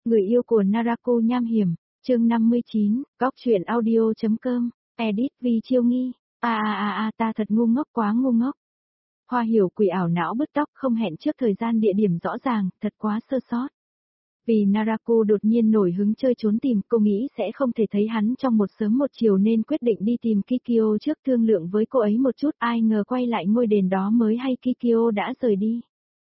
Người yêu của Narako nham hiểm, chương 59, góc truyện audio.com, edit vì Chiêu Nghi, ta thật ngu ngốc quá ngu ngốc. Hoa Hiểu Quỷ ảo não bứt tóc không hẹn trước thời gian địa điểm rõ ràng, thật quá sơ sót. Vì Narako đột nhiên nổi hứng chơi trốn tìm, cô nghĩ sẽ không thể thấy hắn trong một sớm một chiều nên quyết định đi tìm Kikyo trước thương lượng với cô ấy một chút, ai ngờ quay lại ngôi đền đó mới hay Kikyo đã rời đi.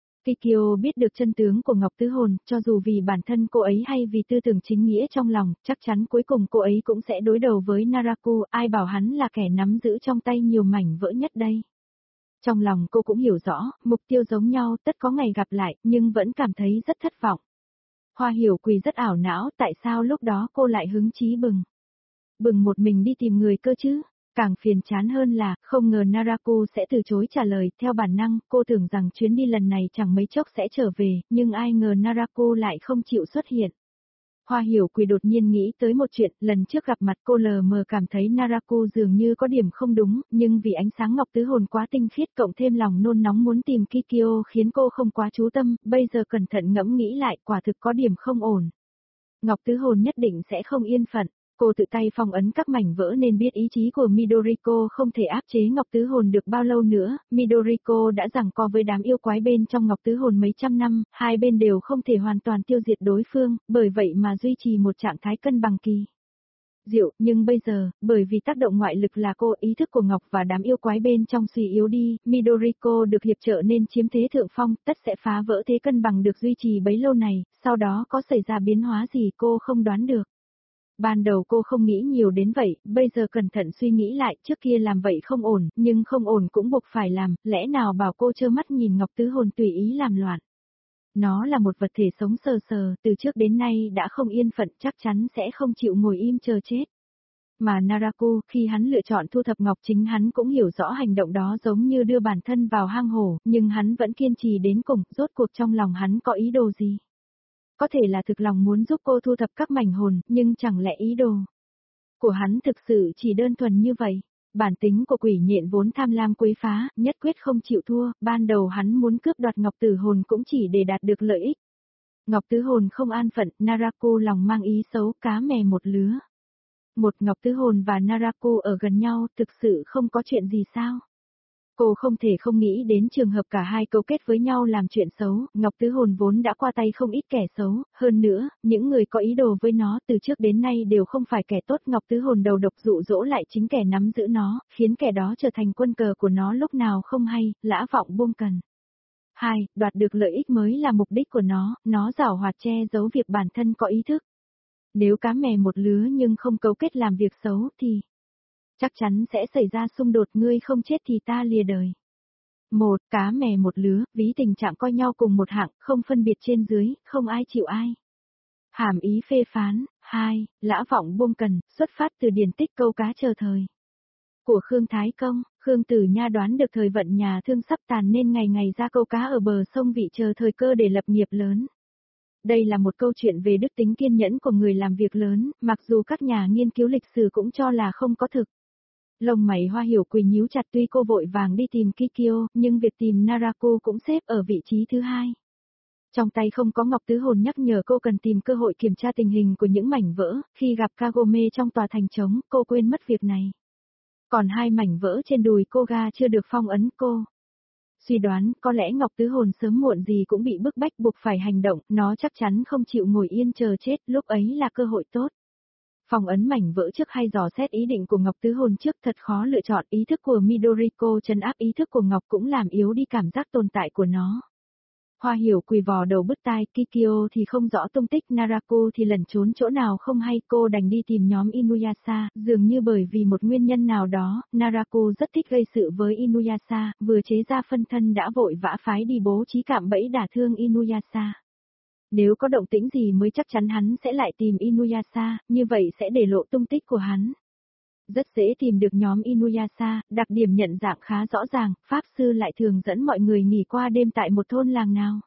Kikyo biết được chân tướng của Ngọc Tứ Hồn, cho dù vì bản thân cô ấy hay vì tư tưởng chính nghĩa trong lòng, chắc chắn cuối cùng cô ấy cũng sẽ đối đầu với Narako, ai bảo hắn là kẻ nắm giữ trong tay nhiều mảnh vỡ nhất đây. Trong lòng cô cũng hiểu rõ, mục tiêu giống nhau tất có ngày gặp lại, nhưng vẫn cảm thấy rất thất vọng. Hoa Hiểu Quỳ rất ảo não, tại sao lúc đó cô lại hứng chí bừng một mình đi tìm người cơ chứ? Càng phiền chán hơn là, không ngờ Narako sẽ từ chối trả lời, theo bản năng, cô tưởng rằng chuyến đi lần này chẳng mấy chốc sẽ trở về, nhưng ai ngờ Narako lại không chịu xuất hiện. Hoa Hiểu Quỳ đột nhiên nghĩ tới một chuyện, lần trước gặp mặt cô lờ mờ cảm thấy Narako dường như có điểm không đúng, nhưng vì ánh sáng Ngọc Tứ Hồn quá tinh khiết cộng thêm lòng nôn nóng muốn tìm Kikyo khiến cô không quá chú tâm, bây giờ cẩn thận ngẫm nghĩ lại quả thực có điểm không ổn. Ngọc Tứ Hồn nhất định sẽ không yên phận. Cô tự tay phong ấn các mảnh vỡ nên biết ý chí của Midoriko không thể áp chế Ngọc Tứ Hồn được bao lâu nữa, Midoriko đã giằng co với đám yêu quái bên trong Ngọc Tứ Hồn mấy trăm năm, hai bên đều không thể hoàn toàn tiêu diệt đối phương, bởi vậy mà duy trì một trạng thái cân bằng kỳ diệu, nhưng bây giờ, bởi vì tác động ngoại lực là cô, ý thức của Ngọc và đám yêu quái bên trong suy yếu đi, Midoriko được hiệp trợ nên chiếm thế thượng phong, tất sẽ phá vỡ thế cân bằng được duy trì bấy lâu này, sau đó có xảy ra biến hóa gì cô không đoán được. Ban đầu cô không nghĩ nhiều đến vậy, bây giờ cẩn thận suy nghĩ lại, trước kia làm vậy không ổn, nhưng không ổn cũng buộc phải làm, lẽ nào bảo cô trơ mắt nhìn Ngọc Tứ Hồn tùy ý làm loạn. Nó là một vật thể sống sờ sờ, từ trước đến nay đã không yên phận, chắc chắn sẽ không chịu ngồi im chờ chết. Mà Narako, khi hắn lựa chọn thu thập Ngọc chính hắn cũng hiểu rõ hành động đó giống như đưa bản thân vào hang hổ, nhưng hắn vẫn kiên trì đến cùng, rốt cuộc trong lòng hắn có ý đồ gì. Có thể là thực lòng muốn giúp cô thu thập các mảnh hồn, nhưng chẳng lẽ ý đồ của hắn thực sự chỉ đơn thuần như vậy. Bản tính của quỷ nhện vốn tham lam quấy phá, nhất quyết không chịu thua, ban đầu hắn muốn cướp đoạt Ngọc Tử Hồn cũng chỉ để đạt được lợi ích. Ngọc Tứ Hồn không an phận, Narako lòng mang ý xấu, cá mè một lứa. Một Ngọc Tứ Hồn và Narako ở gần nhau, thực sự không có chuyện gì sao? Cô không thể không nghĩ đến trường hợp cả hai cấu kết với nhau làm chuyện xấu, Ngọc Tứ Hồn vốn đã qua tay không ít kẻ xấu, hơn nữa, những người có ý đồ với nó từ trước đến nay đều không phải kẻ tốt, Ngọc Tứ Hồn đầu độc dụ dỗ lại chính kẻ nắm giữ nó, khiến kẻ đó trở thành quân cờ của nó lúc nào không hay, lã vọng buông cần. 2. Đoạt được lợi ích mới là mục đích của nó giảo hoạt che giấu việc bản thân có ý thức. Nếu cá mè một lứa nhưng không cấu kết làm việc xấu thì chắc chắn sẽ xảy ra xung đột, ngươi không chết thì ta lìa đời. Một, cá mè một lứa, ví tình trạng coi nhau cùng một hạng, không phân biệt trên dưới, không ai chịu ai. Hàm ý phê phán. 2. Lã vọng buông cần, xuất phát từ điển tích câu cá chờ thời. Của Khương Thái Công, Khương Tử Nha đoán được thời vận nhà Thương sắp tàn nên ngày ngày ra câu cá ở bờ sông Vị chờ thời cơ để lập nghiệp lớn. Đây là một câu chuyện về đức tính kiên nhẫn của người làm việc lớn, mặc dù các nhà nghiên cứu lịch sử cũng cho là không có thực. Lông mày Hoa Hiểu Quỳ nhíu chặt, tuy cô vội vàng đi tìm Kikyo, nhưng việc tìm Narako cũng xếp ở vị trí thứ hai. Trong tay không có Ngọc Tứ Hồn nhắc nhở cô cần tìm cơ hội kiểm tra tình hình của những mảnh vỡ, khi gặp Kagome trong tòa thành trống, cô quên mất việc này. Còn hai mảnh vỡ trên đùi cô ga chưa được phong ấn cô. Suy đoán, có lẽ Ngọc Tứ Hồn sớm muộn gì cũng bị bức bách buộc phải hành động, nó chắc chắn không chịu ngồi yên chờ chết, lúc ấy là cơ hội tốt. Phong ấn mảnh vỡ trước hay dò xét ý định của Ngọc Tứ Hồn trước, thật khó lựa chọn, ý thức của Midoriko trấn áp ý thức của Ngọc cũng làm yếu đi cảm giác tồn tại của nó. Hoa Hiểu Quỳ vò đầu bứt tai, Kikyo thì không rõ tung tích, Narako thì lẩn trốn chỗ nào không hay, cô đành đi tìm nhóm Inuyasha, dường như bởi vì một nguyên nhân nào đó, Narako rất thích gây sự với Inuyasha, vừa chế ra phân thân đã vội vã phái đi bố trí cạm bẫy đả thương Inuyasha. Nếu có động tĩnh gì mới chắc chắn hắn sẽ lại tìm Inuyasha, như vậy sẽ để lộ tung tích của hắn. Rất dễ tìm được nhóm Inuyasha, đặc điểm nhận dạng khá rõ ràng, Pháp Sư lại thường dẫn mọi người nghỉ qua đêm tại một thôn làng nào.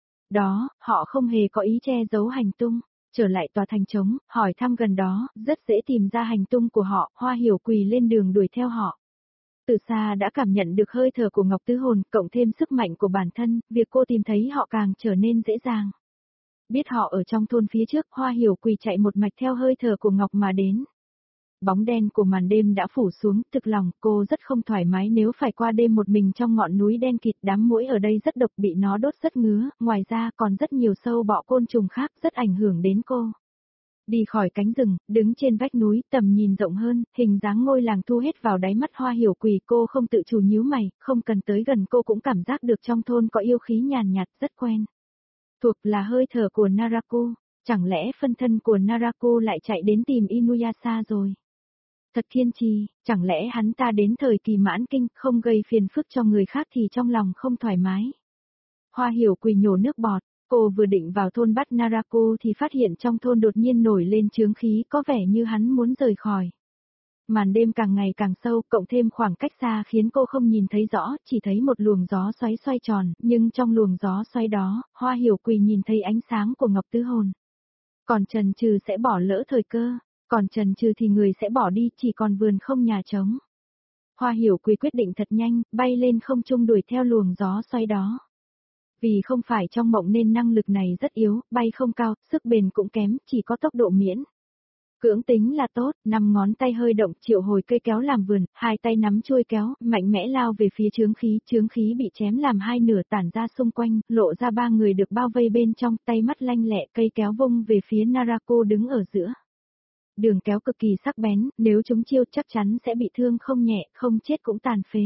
Đó, họ không hề có ý che giấu hành tung. Trở lại tòa thành trống, hỏi thăm gần đó, rất dễ tìm ra hành tung của họ, Hoa Hiểu Quỳ lên đường đuổi theo họ. Từ xa đã cảm nhận được hơi thở của Ngọc Tứ Hồn, cộng thêm sức mạnh của bản thân, việc cô tìm thấy họ càng trở nên dễ dàng. Biết họ ở trong thôn phía trước, Hoa Hiểu Quỳ chạy một mạch theo hơi thở của Ngọc mà đến. Bóng đen của màn đêm đã phủ xuống, thực lòng cô rất không thoải mái nếu phải qua đêm một mình trong ngọn núi đen kịt, đám muỗi ở đây rất độc, bị nó đốt rất ngứa, ngoài ra còn rất nhiều sâu bọ côn trùng khác rất ảnh hưởng đến cô. Đi khỏi cánh rừng, đứng trên vách núi, tầm nhìn rộng hơn, hình dáng ngôi làng thu hết vào đáy mắt Hoa Hiểu Quỳ, cô không tự chủ nhíu mày, không cần tới gần cô cũng cảm giác được trong thôn có yêu khí nhàn nhạt rất quen. Thuộc là hơi thở của Naraku, chẳng lẽ phân thân của Naraku lại chạy đến tìm Inuyasha rồi? Thật kiên trì, chẳng lẽ hắn ta đến thời kỳ mãn kinh, không gây phiền phức cho người khác thì trong lòng không thoải mái. Hoa Hiểu Quỳ nhổ nước bọt, cô vừa định vào thôn bắt Naraku thì phát hiện trong thôn đột nhiên nổi lên chướng khí, có vẻ như hắn muốn rời khỏi. Màn đêm càng ngày càng sâu, cộng thêm khoảng cách xa khiến cô không nhìn thấy rõ, chỉ thấy một luồng gió xoáy xoay tròn, nhưng trong luồng gió xoáy đó, Hoa Hiểu Quỳ nhìn thấy ánh sáng của Ngọc Tứ Hồn. Còn chần chừ sẽ bỏ lỡ thời cơ, còn chần chừ thì người sẽ bỏ đi, chỉ còn vườn không nhà trống. Hoa Hiểu Quỳ quyết định thật nhanh, bay lên không trung đuổi theo luồng gió xoáy đó. Vì không phải trong mộng nên năng lực này rất yếu, bay không cao, sức bền cũng kém, chỉ có tốc độ miễn. Cưỡng tính là tốt, 5 ngón tay hơi động triệu hồi cây kéo làm vườn, 2 tay nắm chuôi kéo, mạnh mẽ lao về phía chướng khí bị chém làm 2 nửa tản ra xung quanh, lộ ra 3 người được bao vây bên trong, tay mắt lanh lẹ, cây kéo vung về phía Naraku đứng ở giữa. Đường kéo cực kỳ sắc bén, nếu chúng chiêu chắc chắn sẽ bị thương không nhẹ, không chết cũng tàn phế.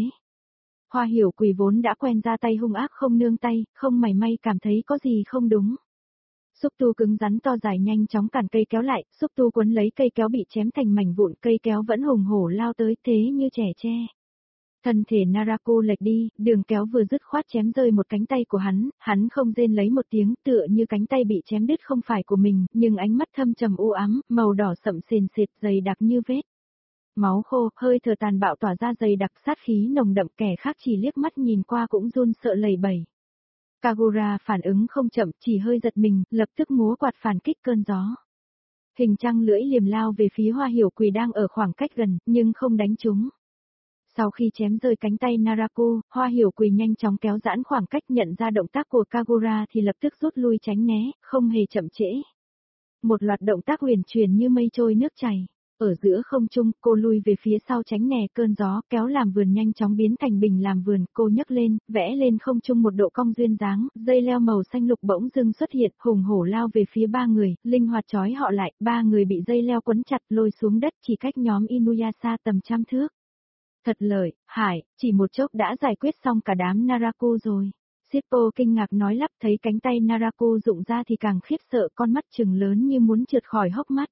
Hoa Hiểu Quỳ vốn đã quen ra tay hung ác không nương tay, không mảy may cảm thấy có gì không đúng. Xúc tu cứng rắn to dài nhanh chóng cản cây kéo lại, xúc tu quấn lấy cây kéo bị chém thành mảnh vụn, cây kéo vẫn hùng hổ lao tới thế như trẻ tre. Thân thể Naraku lệch đi, đường kéo vừa dứt khoát chém rơi một cánh tay của hắn không rên lấy một tiếng, tựa như cánh tay bị chém đứt không phải của mình, nhưng ánh mắt thâm trầm u ám, màu đỏ sậm sền sệt dày đặc như vết. Máu khô, hơi thở tàn bạo tỏa ra dày đặc, sát khí nồng đậm, kẻ khác chỉ liếc mắt nhìn qua cũng run sợ lẩy bẩy. Kagura phản ứng không chậm, chỉ hơi giật mình, lập tức múa quạt phản kích cơn gió. Hình trăng lưỡi liềm lao về phía Hoa Hiểu Quỳ đang ở khoảng cách gần, nhưng không đánh trúng. Sau khi chém rơi cánh tay Naraku, Hoa Hiểu Quỳ nhanh chóng kéo giãn khoảng cách, nhận ra động tác của Kagura thì lập tức rút lui tránh né, không hề chậm trễ. Một loạt động tác huyền truyền như mây trôi nước chảy. Ở giữa không trung, cô lui về phía sau tránh né cơn gió, kéo làm vườn nhanh chóng biến thành bình làm vườn, cô nhấc lên, vẽ lên không trung một độ cong duyên dáng, dây leo màu xanh lục bỗng dưng xuất hiện, hùng hổ lao về phía 3 người, linh hoạt trói họ lại, 3 người bị dây leo quấn chặt lôi xuống đất, chỉ cách nhóm Inuyasha tầm trăm thước. Thật lợi, Hải, chỉ một chốc đã giải quyết xong cả đám Naraku rồi. Shippo kinh ngạc nói lắp, thấy cánh tay Naraku rụng ra thì càng khiếp sợ, con mắt trừng lớn như muốn trượt khỏi hốc mắt.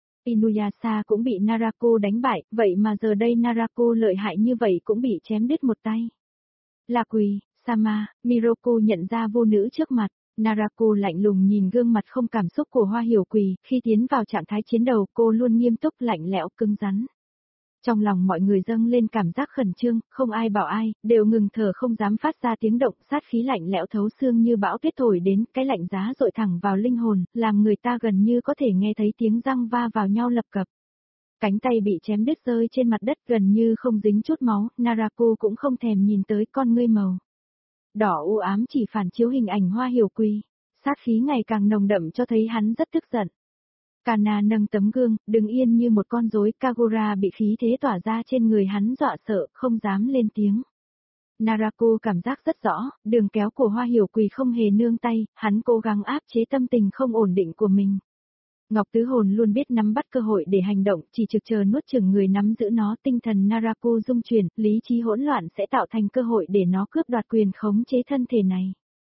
Inuyasha cũng bị Naraku đánh bại, vậy mà giờ đây Naraku lợi hại như vậy cũng bị chém đứt một tay. Là Quỳ, Sama, Miroku nhận ra vô nữ trước mặt, Naraku lạnh lùng nhìn gương mặt không cảm xúc của Hoa Hiểu Quỳ, khi tiến vào trạng thái chiến đấu cô luôn nghiêm túc lạnh lẽo cứng rắn. Trong lòng mọi người dâng lên cảm giác khẩn trương, không ai bảo ai, đều ngừng thở không dám phát ra tiếng động, sát khí lạnh lẽo thấu xương như bão tuyết thổi đến, cái lạnh giá dội thẳng vào linh hồn, làm người ta gần như có thể nghe thấy tiếng răng va vào nhau lập cập. Cánh tay bị chém đứt rơi trên mặt đất gần như không dính chút máu, Naraku cũng không thèm nhìn tới con ngươi màu đỏ u ám chỉ phản chiếu hình ảnh Hoa Hiểu Quỳ, sát khí ngày càng nồng đậm cho thấy hắn rất tức giận. Kana nâng tấm gương, đứng yên như một con rối, Kagura bị khí thế tỏa ra trên người hắn dọa sợ, không dám lên tiếng. Naraku cảm giác rất rõ, đường kéo của Hoa Hiểu Quỳ không hề nương tay, hắn cố gắng áp chế tâm tình không ổn định của mình. Ngọc Tứ Hồn luôn biết nắm bắt cơ hội để hành động, chỉ trực chờ nuốt chửng người nắm giữ nó, tinh thần Naraku rung chuyển, lý trí hỗn loạn sẽ tạo thành cơ hội để nó cướp đoạt quyền khống chế thân thể này.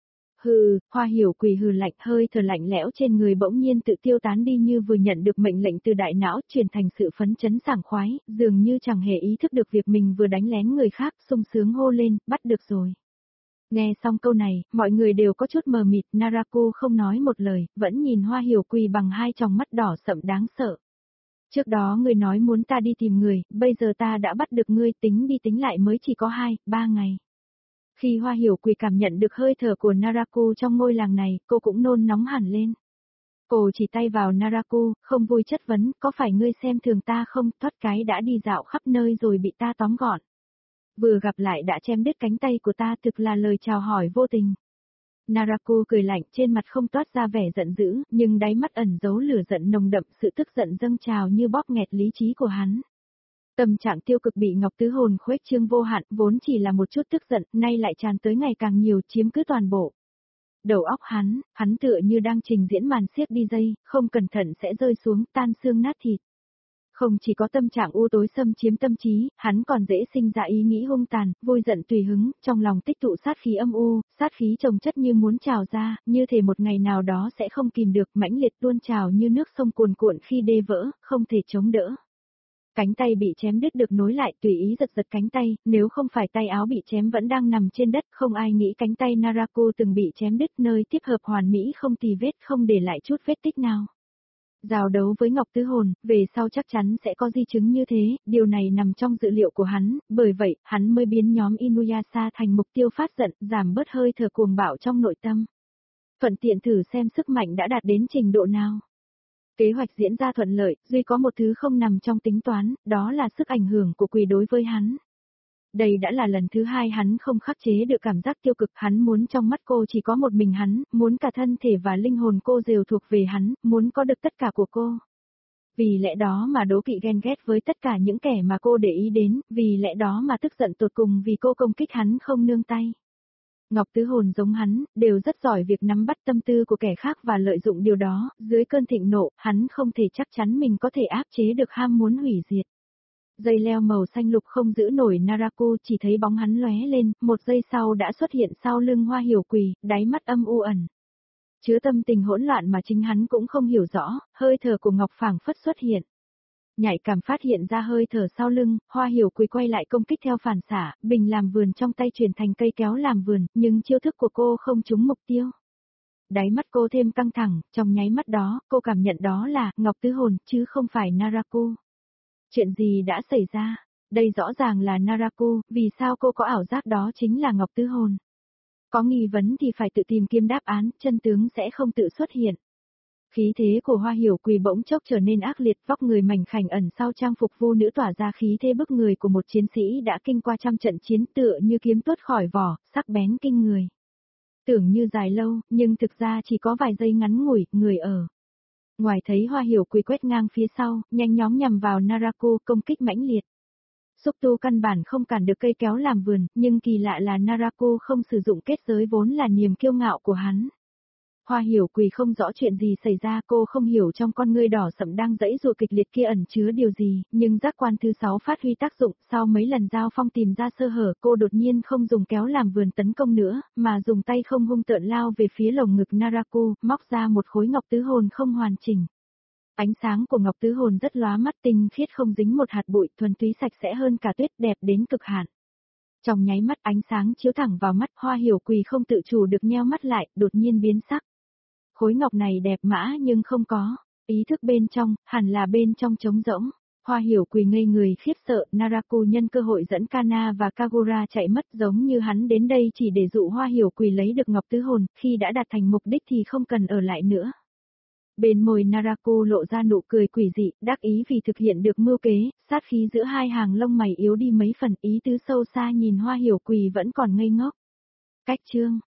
Hừ, Hoa Hiểu Quỳ hừ lạnh, hơi thở lạnh lẽo trên người bỗng nhiên tự tiêu tán đi như vừa nhận được mệnh lệnh từ đại não, chuyển thành sự phấn chấn sảng khoái, dường như chẳng hề ý thức được việc mình vừa đánh lén người khác, sung sướng hô lên, bắt được rồi. Nghe xong câu này, mọi người đều có chút mờ mịt, Naraku không nói một lời, vẫn nhìn Hoa Hiểu Quỳ bằng hai tròng mắt đỏ sậm đáng sợ. Trước đó ngươi nói muốn ta đi tìm người, bây giờ ta đã bắt được ngươi, tính đi tính lại mới chỉ có 2-3 ngày. Khi Hoa Hiểu Quỳ cảm nhận được hơi thở của Naraku trong ngôi làng này, cô cũng nôn nóng hẳn lên. Cô chỉ tay vào Naraku, không vui chất vấn, có phải ngươi xem thường ta không, thoát cái đã đi dạo khắp nơi rồi bị ta tóm gọn. Vừa gặp lại đã chém đứt cánh tay của ta, thực là lời chào hỏi vô tình. Naraku cười lạnh, trên mặt không toát ra vẻ giận dữ, nhưng đáy mắt ẩn giấu lửa giận nồng đậm, sự tức giận dâng trào như bóp nghẹt lý trí của hắn. Tâm trạng tiêu cực bị Ngọc Tứ Hồn khuếch trương vô hạn, vốn chỉ là một chút tức giận, nay lại tràn tới ngày càng nhiều, chiếm cứ toàn bộ. Đầu óc hắn tựa như đang trình diễn màn xiếc DJ, không cẩn thận sẽ rơi xuống, tan xương nát thịt. Không chỉ có tâm trạng u tối xâm chiếm tâm trí, hắn còn dễ sinh ra ý nghĩ hung tàn, vui giận tùy hứng, trong lòng tích tụ sát khí âm u, sát khí chồng chất như muốn trào ra, như thể một ngày nào đó sẽ không kìm được, mãnh liệt tuôn trào như nước sông cuồn cuộn khi đê vỡ, không thể chống đỡ. Cánh tay bị chém đứt được nối lại, tùy ý giật giật cánh tay, nếu không phải tay áo bị chém vẫn đang nằm trên đất, không ai nghĩ cánh tay Naraku từng bị chém đứt, nơi tiếp hợp hoàn mỹ không tì vết, không để lại chút vết tích nào. Giao đấu với Ngọc Tứ Hồn, về sau chắc chắn sẽ có di chứng như thế, điều này nằm trong dự liệu của hắn, bởi vậy, hắn mới biến nhóm Inuyasha thành mục tiêu phát giận, giảm bớt hơi thở cuồng bạo trong nội tâm. Thuận tiện thử xem sức mạnh đã đạt đến trình độ nào. Kế hoạch diễn ra thuận lợi, duy có một thứ không nằm trong tính toán, đó là sức ảnh hưởng của quỷ đối với hắn. Đây đã là lần thứ hai hắn không khắc chế được cảm giác tiêu cực, hắn muốn trong mắt cô chỉ có một mình hắn, muốn cả thân thể và linh hồn cô đều thuộc về hắn, muốn có được tất cả của cô. Vì lẽ đó mà đố kỵ ghen ghét với tất cả những kẻ mà cô để ý đến, vì lẽ đó mà tức giận tột cùng vì cô công kích hắn không nương tay. Ngọc Tứ Hồn giống hắn, đều rất giỏi việc nắm bắt tâm tư của kẻ khác và lợi dụng điều đó, dưới cơn thịnh nộ, hắn không thể chắc chắn mình có thể áp chế được ham muốn hủy diệt. Dây leo màu xanh lục không giữ nổi Naraku, chỉ thấy bóng hắn lóe lên, một giây sau đã xuất hiện sau lưng Hoa Hiểu Quỳ, đáy mắt âm u ẩn. Chứa tâm tình hỗn loạn mà chính hắn cũng không hiểu rõ, hơi thở của Ngọc phảng phất xuất hiện. Nhạy cảm phát hiện ra hơi thở sau lưng, Hoa Hiểu Quỳ quay lại công kích theo phản xạ, bình làm vườn trong tay chuyển thành cây kéo làm vườn, nhưng chiêu thức của cô không trúng mục tiêu. Đáy mắt cô thêm căng thẳng, trong nháy mắt đó, cô cảm nhận đó là Ngọc Tứ Hồn, chứ không phải Naraku. Chuyện gì đã xảy ra? Đây rõ ràng là Naraku, vì sao cô có ảo giác đó chính là Ngọc Tứ Hồn? Có nghi vấn thì phải tự tìm kiếm đáp án, chân tướng sẽ không tự xuất hiện. Khí thế của Hoa Hiểu Quỳ bỗng chốc trở nên ác liệt, vóc người mảnh khảnh ẩn sau trang phục vô nữ tỏa ra khí thế bức người của một chiến sĩ đã kinh qua trăm trận chiến, tựa như kiếm tuốt khỏi vỏ, sắc bén kinh người. Tưởng như dài lâu, nhưng thực ra chỉ có vài giây ngắn ngủi, người ở. Ngoài thấy Hoa Hiểu Quỳ quét ngang phía sau, nhanh chóng nhằm vào Naraku, công kích mãnh liệt. Xúc tu căn bản không cản được cây kéo làm vườn, nhưng kỳ lạ là Naraku không sử dụng kết giới vốn là niềm kiêu ngạo của hắn. Hoa Hiểu Quỳ không rõ chuyện gì xảy ra, cô không hiểu trong con ngươi đỏ sẫm đang giãy giụa kịch liệt kia ẩn chứa điều gì, nhưng giác quan thứ 6 phát huy tác dụng, sau mấy lần giao phong tìm ra sơ hở, cô đột nhiên không dùng kéo làm vườn tấn công nữa, mà dùng tay không hung tợn lao về phía lồng ngực Naraku, móc ra một khối ngọc tứ hồn không hoàn chỉnh. Ánh sáng của ngọc tứ hồn rất lóa mắt, tinh khiết không dính một hạt bụi, thuần túy sạch sẽ hơn cả tuyết, đẹp đến cực hạn. Trong nháy mắt ánh sáng chiếu thẳng vào mắt, Hoa Hiểu Quỳ không tự chủ được nheo mắt lại, đột nhiên biến sắc. Khối ngọc này đẹp mã nhưng không có ý thức bên trong, hẳn là bên trong trống rỗng. Hoa Hiểu Quỳ ngây người khiếp sợ, Naraku nhân cơ hội dẫn Kana và Kagura chạy mất, giống như hắn đến đây chỉ để dụ Hoa Hiểu Quỳ lấy được ngọc tứ hồn, khi đã đạt thành mục đích thì không cần ở lại nữa. Bên môi Naraku lộ ra nụ cười quỷ dị, đắc ý vì thực hiện được mưu kế, sát khí giữa hai hàng lông mày yếu đi mấy phần, ý tứ sâu xa nhìn Hoa Hiểu Quỳ vẫn còn ngây ngốc. Cách chương